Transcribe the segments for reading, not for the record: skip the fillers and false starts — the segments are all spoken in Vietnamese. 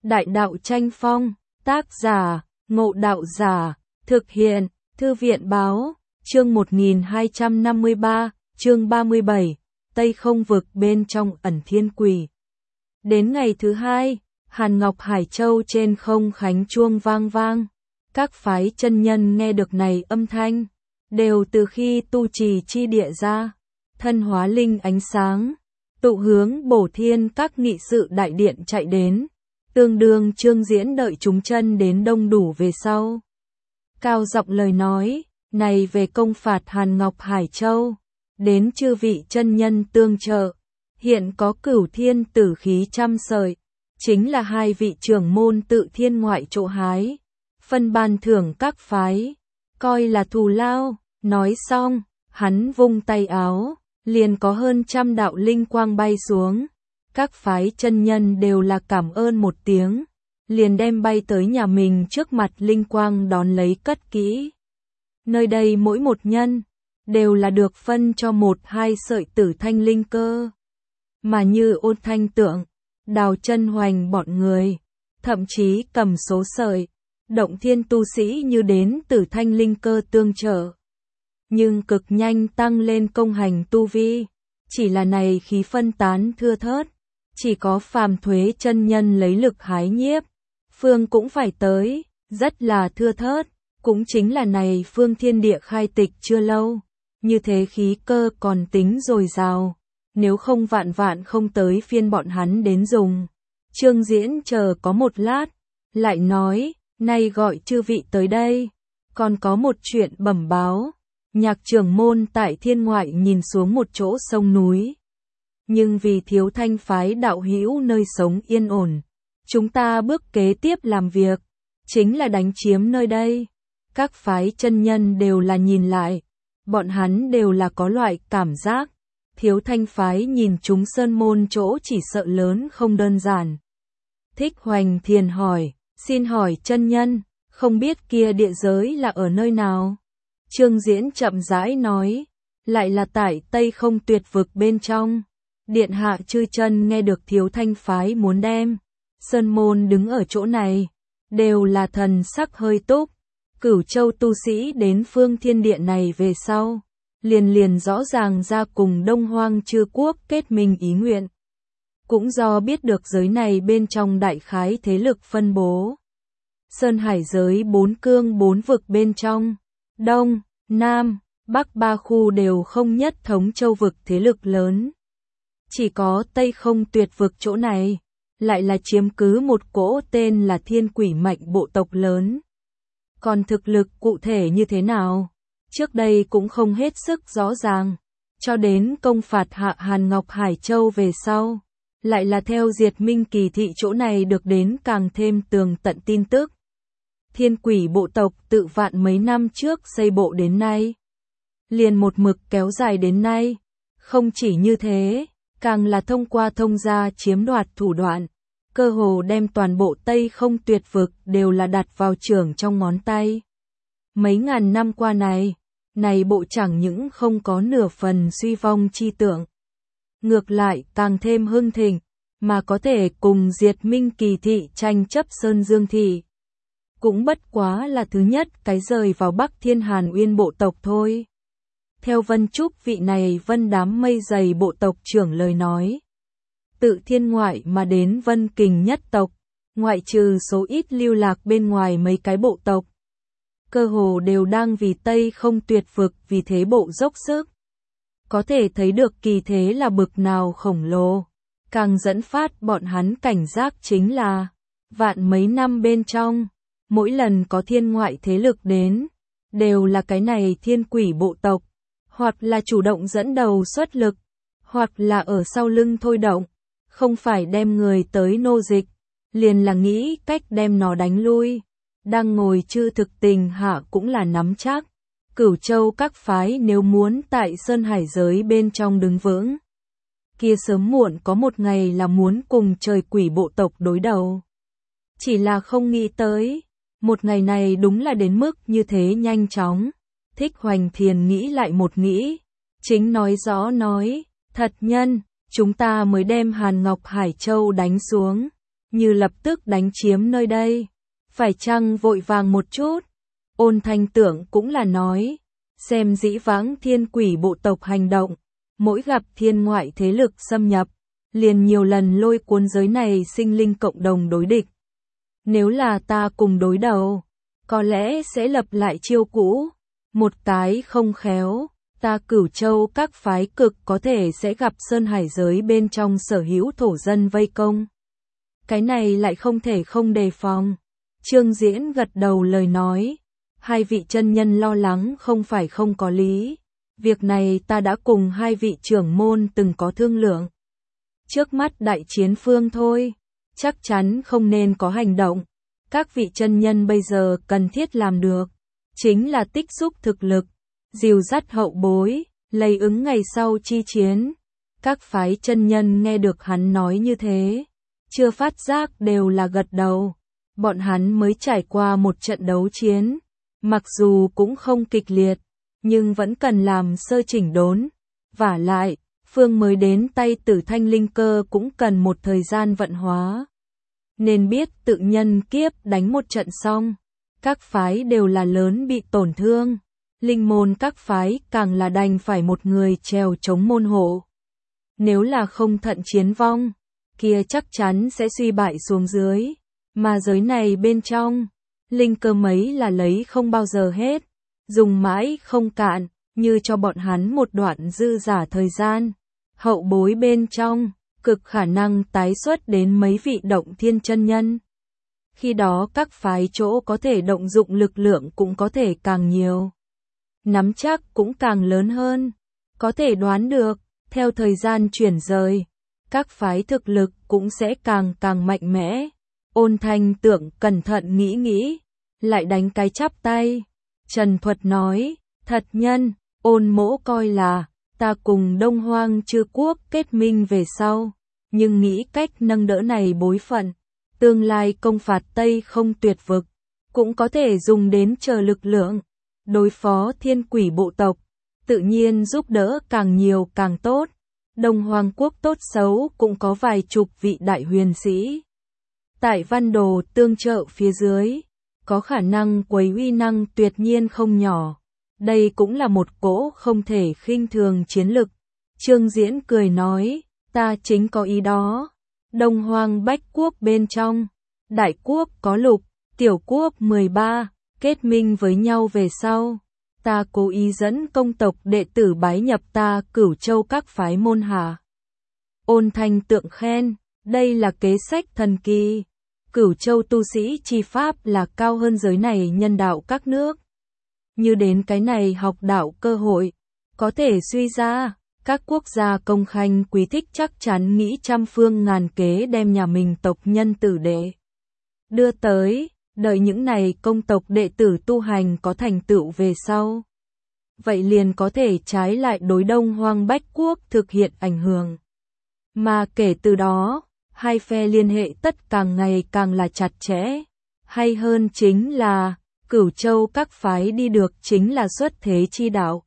Đại đạo tranh phong, tác giả, Ngộ Đạo Giả, thực hiện, Thư viện báo, chương 1253, chương 37, Tây Không Vực bên trong ẩn thiên quỷ. Đến ngày thứ hai, Hàn Ngọc Hải Châu trên không khánh chuông vang vang. Các phái chân nhân nghe được này âm thanh, đều từ khi tu trì chi địa ra, thân hóa linh ánh sáng, tụ hướng Bổ Thiên các nghị sự đại điện chạy đến, tương đương Trương Diễn đợi chúng chân đến đông đủ về sau. Cao giọng lời nói, này về công phạt Hàn Ngọc Hải Châu, đến chư vị chân nhân tương trợ, hiện có Cửu Thiên tử khí trăm sợi, chính là hai vị trưởng môn tự thiên ngoại chỗ hái, phân ban thưởng các phái, coi là thù lao. Nói xong, hắn vung tay áo, liền có hơn 100 đạo linh quang bay xuống. Các phái chân nhân đều là cảm ơn một tiếng, liền đem bay tới nhà mình trước mặt linh quang đón lấy cất kỹ. Nơi đây mỗi một nhân, đều là được phân cho 1-2 sợi tử thanh linh cơ. Mà như Ôn Thanh Tượng, Đào Chân Hoành bọn người, thậm chí cầm số sợi, động thiên tu sĩ như đến tử thanh linh cơ tương trợ. Nhưng cực nhanh tăng lên công hành tu vi, chỉ là này khí phân tán thưa thớt, chỉ có phàm thuế chân nhân lấy lực hái nhiếp, phương cũng phải tới, rất là thưa thớt, cũng chính là này phương thiên địa khai tịch chưa lâu, như thế khí cơ còn tính dồi dào, nếu không vạn vạn không tới phiên bọn hắn đến dùng. Trương Diễn chờ có một lát, lại nói, nay gọi chư vị tới đây, còn có một chuyện bẩm báo. Nhạc trưởng môn tại thiên ngoại nhìn xuống một chỗ sông núi. Nhưng vì thiếu thanh phái đạo hữu nơi sống yên ổn, chúng ta bước kế tiếp làm việc, chính là đánh chiếm nơi đây. Các phái chân nhân đều là nhìn lại, bọn hắn đều là có loại cảm giác, thiếu thanh phái nhìn chúng sơn môn chỗ chỉ sợ lớn không đơn giản. Thích Hoành Thiền hỏi, xin hỏi chân nhân, không biết kia địa giới là ở nơi nào? Trương Diễn chậm rãi nói, lại là tại Tây Không Tuyệt Vực bên trong. Điện hạ chư chân nghe được thiếu thanh phái muốn đem sơn môn đứng ở chỗ này, đều là thần sắc hơi túc. Cửu Châu tu sĩ đến phương thiên địa này về sau, liền rõ ràng ra cùng Đông Hoang chư quốc kết minh ý nguyện. Cũng do biết được giới này bên trong đại khái thế lực phân bố. Sơn hải giới 4 cương 4 vực bên trong, Đông, Nam, Bắc 3 khu đều không nhất thống châu vực thế lực lớn. Chỉ có Tây Không Tuyệt Vực chỗ này, lại là chiếm cứ một cỗ tên là Thiên Quỷ Mạch bộ tộc lớn. Còn thực lực cụ thể như thế nào, trước đây cũng không hết sức rõ ràng, cho đến công phạt hạ Hàn Ngọc Hải Châu về sau, lại là theo Diệt Minh Kỳ thị chỗ này được đến càng thêm tường tận tin tức. Thiên Quỷ bộ tộc tự vạn mấy năm trước xây bộ đến nay, liền một mực kéo dài đến nay. Không chỉ như thế, càng là thông qua thông gia chiếm đoạt thủ đoạn, cơ hồ đem toàn bộ Tây Không Tuyệt Vực đều là đặt vào trưởng trong ngón tay. Mấy ngàn năm qua này bộ chẳng những không có nửa phần suy vong chi tượng, ngược lại càng thêm hưng thịnh, mà có thể cùng Diệt Minh Kỳ thị tranh chấp Sơn Dương thị. Cũng bất quá là thứ nhất cái rời vào Bắc Thiên Hàn Uyên bộ tộc thôi. Theo Vân Trúc vị này Vân Đám Mây Dày bộ tộc trưởng lời nói, tự thiên ngoại mà đến Vân Kình nhất tộc, ngoại trừ số ít lưu lạc bên ngoài mấy cái bộ tộc, cơ hồ đều đang vì Tây Không Tuyệt Vực vì thế bộ dốc sức. Có thể thấy được kỳ thế là bực nào khổng lồ, càng dẫn phát bọn hắn cảnh giác chính là, vạn mấy năm bên trong, mỗi lần có thiên ngoại thế lực đến, đều là cái này Thiên Quỷ bộ tộc, hoặc là chủ động dẫn đầu xuất lực, hoặc là ở sau lưng thôi động, không phải đem người tới nô dịch, liền là nghĩ cách đem nó đánh lui. Đang ngồi chư thực tình hạ cũng là nắm chắc, Cửu Châu các phái nếu muốn tại Sơn Hải giới bên trong đứng vững, kia sớm muộn có một ngày là muốn cùng Trời Quỷ bộ tộc đối đầu. Chỉ là không nghĩ tới, một ngày này đúng là đến mức như thế nhanh chóng. Thích Hoành Thiền nghĩ lại một nghĩ, chính nói rõ nói, thật nhân, chúng ta mới đem Hàn Ngọc Hải Châu đánh xuống, như lập tức đánh chiếm nơi đây. Phải chăng vội vàng một chút? Ôn Thanh Tưởng cũng là nói, xem dĩ vãng thiên quỷ bộ tộc hành động, mỗi gặp thiên ngoại thế lực xâm nhập, liền nhiều lần lôi cuốn giới này sinh linh cộng đồng đối địch. Nếu là ta cùng đối đầu, có lẽ sẽ lập lại chiêu cũ, một cái không khéo, ta Cửu Châu các phái cực có thể sẽ gặp sơn hải giới bên trong sở hữu thổ dân vây công. Cái này lại không thể không đề phòng. Trương Diễn gật đầu lời nói, hai vị chân nhân lo lắng không phải không có lý. Việc này ta đã cùng hai vị trưởng môn từng có thương lượng. Trước mắt đại chiến phương thôi, chắc chắn không nên có hành động. Các vị chân nhân bây giờ cần thiết làm được, chính là tích xúc thực lực, dìu dắt hậu bối, lấy ứng ngày sau chi chiến. Các phái chân nhân nghe được hắn nói như thế, chưa phát giác đều là gật đầu. Bọn hắn mới trải qua một trận đấu chiến, mặc dù cũng không kịch liệt, nhưng vẫn cần làm sơ chỉnh đốn. Vả lại, phương mới đến tay Tử Thanh linh cơ cũng cần một thời gian vận hóa. Nên biết tự nhân kiếp đánh một trận xong, các phái đều là lớn bị tổn thương. Linh môn các phái càng là đành phải một người trèo chống môn hộ. Nếu là không thận chiến vong, kia chắc chắn sẽ suy bại xuống dưới. Mà giới này bên trong, linh cơ mấy là lấy không bao giờ hết, dùng mãi không cạn, như cho bọn hắn một đoạn dư giả thời gian. Hậu bối bên trong, cực khả năng tái xuất đến mấy vị động thiên chân nhân. Khi đó các phái chỗ có thể động dụng lực lượng cũng có thể càng nhiều. Nắm chắc cũng càng lớn hơn. Có thể đoán được, theo thời gian chuyển rời, các phái thực lực cũng sẽ càng mạnh mẽ. Ôn Thanh Tưởng cẩn thận nghĩ, lại đánh cái chắp tay. Trần Thuật nói, thật nhân, Ôn mỗ coi là, ta cùng Đông Hoang Chư Quốc kết minh về sau, nhưng nghĩ cách nâng đỡ này bối phận, tương lai công phạt Tây không tuyệt vực, cũng có thể dùng đến chờ lực lượng, đối phó thiên quỷ bộ tộc, tự nhiên giúp đỡ càng nhiều càng tốt. Đông Hoang Quốc tốt xấu cũng có vài chục vị đại huyền sĩ. Tại Văn Đồ tương trợ phía dưới, có khả năng quấy uy năng tuyệt nhiên không nhỏ. Đây cũng là một cỗ không thể khinh thường chiến lực. Trương Diễn cười nói, ta chính có ý đó. Đông Hoang Bách Quốc bên trong, Đại Quốc có Lục, Tiểu Quốc 13, kết minh với nhau về sau. Ta cố ý dẫn công tộc đệ tử bái nhập ta Cửu Châu các phái môn hạ. Ôn Thanh Tượng khen, đây là kế sách thần kỳ. Cửu Châu tu sĩ chi pháp là cao hơn giới này nhân đạo các nước. Như đến cái này học đạo cơ hội, có thể suy ra, các quốc gia công khanh quý thích chắc chắn nghĩ trăm phương ngàn kế đem nhà mình tộc nhân tử đệ đưa tới, đợi những này công tộc đệ tử tu hành có thành tựu về sau. Vậy liền có thể trái lại đối Đông Hoang Bách Quốc thực hiện ảnh hưởng. Mà kể từ đó, hai phe liên hệ tất càng ngày càng là chặt chẽ. Hay hơn chính là, Cửu Châu các phái đi được chính là xuất thế chi đạo.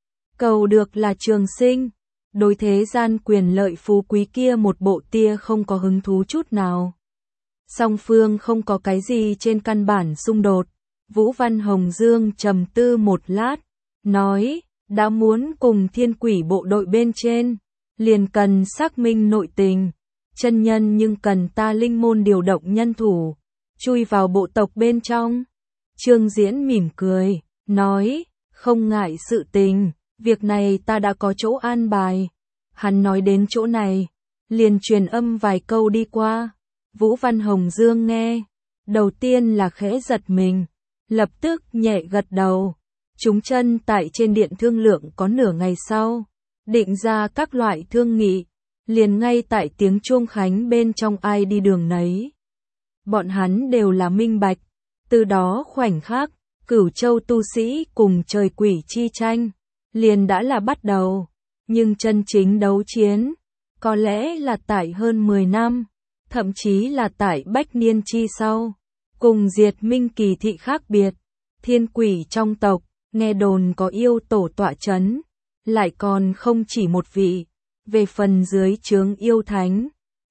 Cầu được là trường sinh. Đối thế gian quyền lợi phú quý kia một bộ tia không có hứng thú chút nào. Song phương không có cái gì trên căn bản xung đột. Vũ Văn Hồng Dương trầm tư một lát, nói, đã muốn cùng thiên quỷ bộ đội bên trên, liền cần xác minh nội tình. Chân nhân nhưng cần ta linh môn điều động nhân thủ, chui vào bộ tộc bên trong. Trương Diễn mỉm cười, nói, không ngại sự tình, việc này ta đã có chỗ an bài. Hắn nói đến chỗ này, liền truyền âm vài câu đi qua. Vũ Văn Hồng Dương nghe, đầu tiên là khẽ giật mình, lập tức nhẹ gật đầu. Chúng chân tại trên điện thương lượng có nửa ngày sau, định ra các loại thương nghị, liền ngay tại tiếng chuông khánh bên trong ai đi đường nấy. Bọn hắn đều là minh bạch, từ đó khoảnh khắc, Cửu Châu tu sĩ cùng trời quỷ chi tranh, liền đã là bắt đầu, nhưng chân chính đấu chiến, có lẽ là tại hơn 10 năm, thậm chí là tại bách niên chi sau, cùng diệt minh kỳ thị khác biệt, thiên quỷ trong tộc, nghe đồn có yêu tổ tọa chấn, lại còn không chỉ một vị, về phần dưới trướng yêu thánh,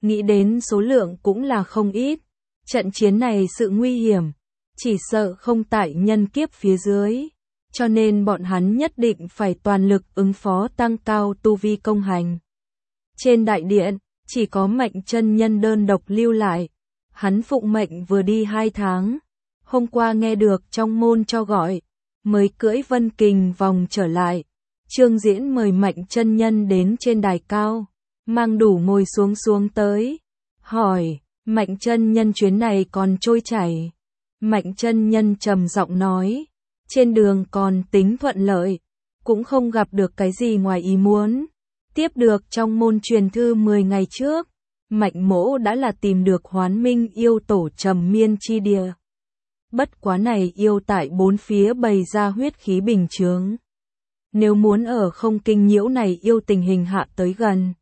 nghĩ đến số lượng cũng là không ít. Trận chiến này sự nguy hiểm, chỉ sợ không tại nhân kiếp phía dưới, cho nên bọn hắn nhất định phải toàn lực ứng phó tăng cao tu vi công hành. Trên đại điện, chỉ có Mạnh chân nhân đơn độc lưu lại, hắn phụng mệnh vừa đi 2 tháng, hôm qua nghe được trong môn cho gọi, mới cưỡi Vân Kình vòng trở lại. Trương Diễn mời Mạnh chân nhân đến trên đài cao, mang đủ ngồi xuống tới, hỏi, Mạnh chân nhân chuyến này còn trôi chảy. Mạnh chân nhân trầm giọng nói, trên đường còn tính thuận lợi, cũng không gặp được cái gì ngoài ý muốn. Tiếp được trong môn truyền thư 10 ngày trước, Mạnh mỗ đã là tìm được Hoán Minh yêu tổ trầm miên chi địa. Bất quá này yêu tại 4 phía bày ra huyết khí bình chướng. Nếu muốn ở không kinh nhiễu này yêu tình hình hạ tới gần,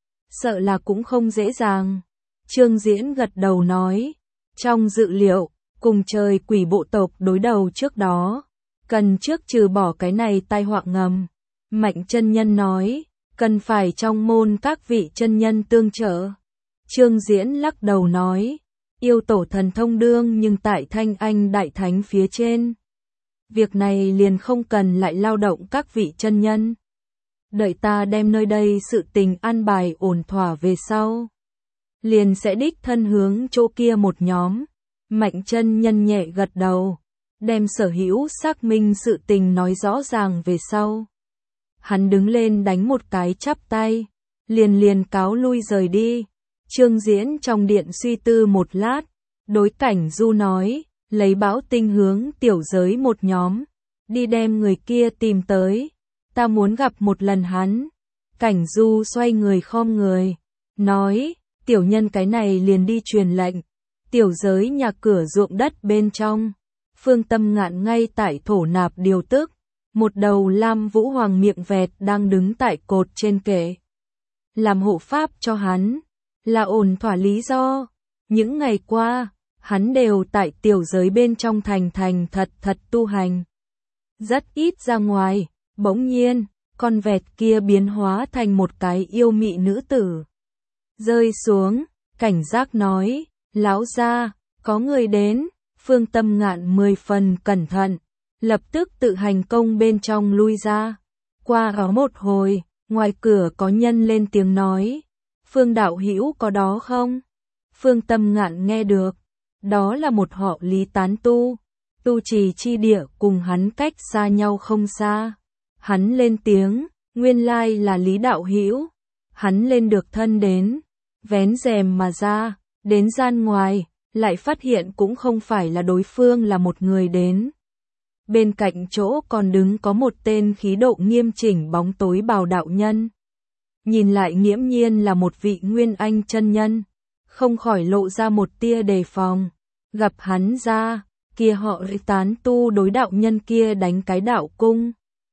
sợ là cũng không dễ dàng. Trương Diễn gật đầu nói, trong dự liệu, cùng trời quỷ bộ tộc đối đầu trước đó, cần trước trừ bỏ cái này tai họa ngầm. Mạnh chân nhân nói, cần phải trong môn các vị chân nhân tương trợ. Trương Diễn lắc đầu nói, yêu tổ thần thông đương nhưng tại Thanh Anh Đại Thánh phía trên. Việc này liền không cần lại lao động các vị chân nhân. Đợi ta đem nơi đây sự tình an bài ổn thỏa về sau, liền sẽ đích thân hướng chỗ kia một nhóm. Mạnh chân nhân nhẹ gật đầu, đem sở hữu xác minh sự tình nói rõ ràng về sau. Hắn đứng lên đánh một cái chắp tay, liền cáo lui rời đi. Trương Diễn trong điện suy tư một lát, đối Cảnh Du nói, lấy Bão Tinh hướng tiểu giới một nhóm, đi đem người kia tìm tới, ta muốn gặp một lần hắn. Cảnh Du xoay người khom người, nói, tiểu nhân cái này liền đi truyền lệnh. Tiểu giới nhà cửa ruộng đất bên trong, Phương Tâm Ngạn ngay tại thổ nạp điều tức, một đầu Lam Vũ Hoàng miệng vẹt đang đứng tại cột trên kệ, làm hộ pháp cho hắn, là ổn thỏa lý do. Những ngày qua, hắn đều tại tiểu giới bên trong thành thật tu hành, rất ít ra ngoài. Bỗng nhiên, con vẹt kia biến hóa thành một cái yêu mị nữ tử, rơi xuống. Cảnh Giác nói, lão gia, có người đến. Phương Tâm Ngạn 10 phần cẩn thận, lập tức tự hành công bên trong lui ra. Qua đó một hồi, ngoài cửa có nhân lên tiếng nói, Phương đạo hữu có đó không? Phương Tâm Ngạn nghe được, đó là một họ Lý tán tu, tu trì chi địa cùng hắn cách xa nhau không xa. Hắn lên tiếng, nguyên lai là Lý đạo hữu. Hắn lên được thân đến, vén rèm mà ra, đến gian ngoài, lại phát hiện cũng không phải là đối phương là một người đến. Bên cạnh chỗ còn đứng có một tên khí độ nghiêm chỉnh bóng tối bào đạo nhân. Nhìn lại nghiễm nhiên là một vị Nguyên Anh chân nhân, không khỏi lộ ra một tia đề phòng. Gặp hắn ra, kia họ tán tu đối đạo nhân kia đánh cái đạo cung,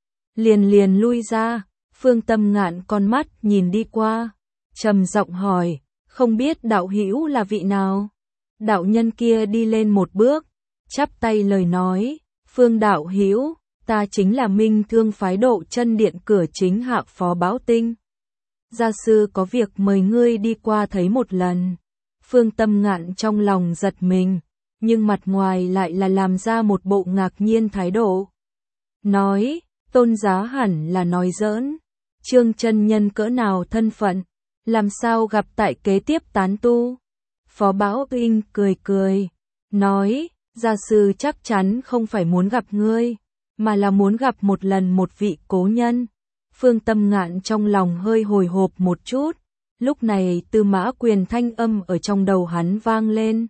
liền lui ra. Phương Tâm Ngạn con mắt nhìn đi qua, trầm giọng hỏi, không biết đạo hữu là vị nào? Đạo nhân kia đi lên một bước, chắp tay lời nói, Phương đạo hữu, ta chính là Minh Thương phái Độ Chân Điện cửa chính hạ phó Bão Tinh. Gia sư có việc mời ngươi đi qua thấy một lần. Phương Tâm Ngạn trong lòng giật mình, nhưng mặt ngoài lại là làm ra một bộ ngạc nhiên thái độ. Nói, tôn giá hẳn là nói giỡn. Trương chân nhân cỡ nào thân phận, làm sao gặp tại kế tiếp tán tu? Phó Bão Tinh cười, nói, gia sư chắc chắn không phải muốn gặp ngươi, mà là muốn gặp một lần một vị cố nhân. Phương Tâm Ngạn trong lòng hơi hồi hộp một chút, lúc này Tư Mã Quyền thanh âm ở trong đầu hắn vang lên.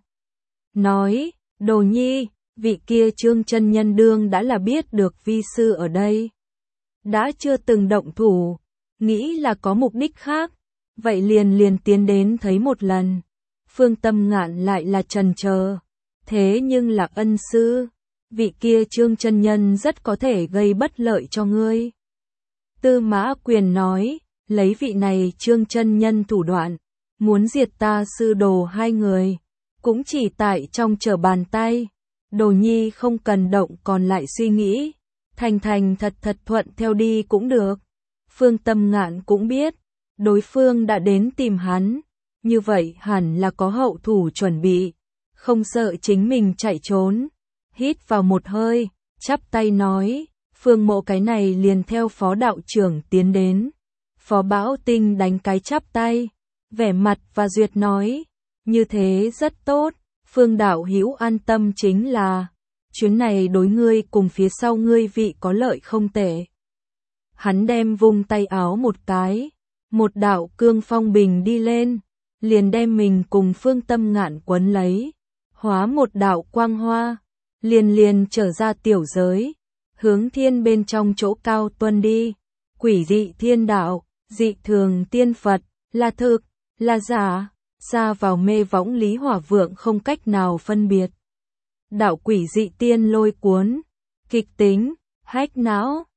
Nói, Đồ Nhi, vị kia Trương chân nhân đương đã là biết được vi sư ở đây, đã chưa từng động thủ, nghĩ là có mục đích khác, vậy liền tiến đến thấy một lần. Phương Tâm Ngạn lại là chần chờ, thế nhưng là ân sư, vị kia Trương chân nhân rất có thể gây bất lợi cho ngươi. Tư Mã Quyền nói, lấy vị này Trương chân nhân thủ đoạn, muốn diệt ta sư đồ hai người, cũng chỉ tại trong trở bàn tay. Đồ Nhi không cần động còn lại suy nghĩ, thành thật thuận theo đi cũng được. Phương Tâm Ngạn cũng biết, đối phương đã đến tìm hắn, như vậy hẳn là có hậu thủ chuẩn bị, không sợ chính mình chạy trốn. Hít vào một hơi, chắp tay nói, Phương Mộ cái này liền theo phó đạo trưởng tiến đến. Phó Bão Tinh đánh cái chắp tay, vẻ mặt và duyệt nói, như thế rất tốt, Phương đạo hữu an tâm chính là, chuyến này đối ngươi cùng phía sau ngươi vị có lợi không tệ. Hắn đem vung tay áo một cái, một đạo cương phong bình đi lên, liền đem mình cùng Phương Tâm Ngạn quấn lấy, hóa một đạo quang hoa, liền trở ra tiểu giới, hướng thiên bên trong chỗ cao tuân đi. Quỷ dị thiên đạo, dị thường tiên Phật, là thực, là giả, ra vào mê võng Lý Hỏa Vượng không cách nào phân biệt. Đạo quỷ dị tiên lôi cuốn, kịch tính, hách não,